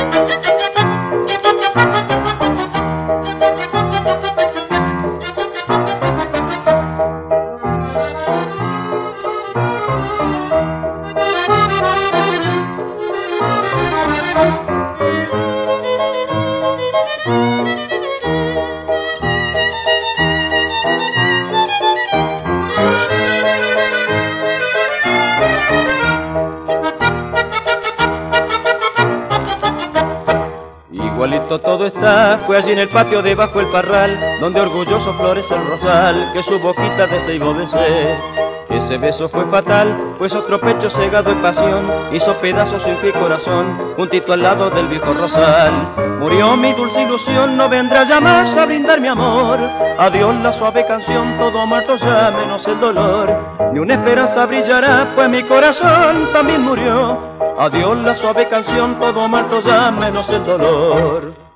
Igualito todo está, fue allí en el patio debajo el parral, donde orgulloso florece el rosal, que su boquita de ceibo besé. Ese beso fue fatal, pues otro pecho cegado en pasión hizo pedazos su infiel corazón, juntito al lado del viejo rosal. Murió mi dulce ilusión, no vendrá ya más a brindar mi amor. Adiós la suave canción, todo muerto ya menos el dolor. Ni una esperanza brillará, pues mi corazón también murió. Adiós la suave canción, todo muerto ya menos el dolor.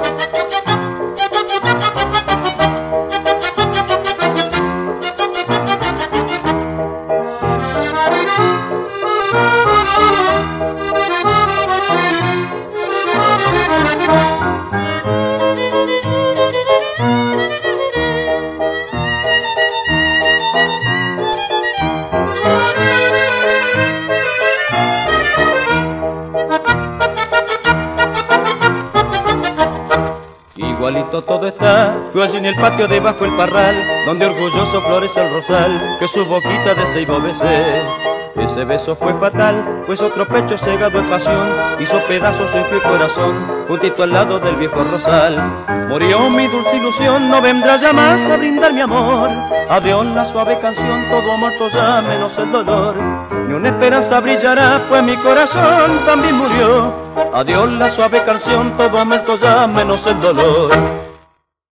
Igualito todo está, fue allí en el patio debajo el parral, donde orgulloso florece el rosal, que su boquita de ceibo besé. Ese beso fue fatal, pues otro pecho cegado en pasión hizo pedazos su infiel corazón, juntito al lado del viejo rosal. Murió mi dulce ilusión, no vendrá ya más a brindar mi amor. Adiós la suave canción, todo muerto ya menos el dolor. Ni una esperanza brillará, pues mi corazón también murió. Adiós la suave canción, todo muerto ya menos el dolor.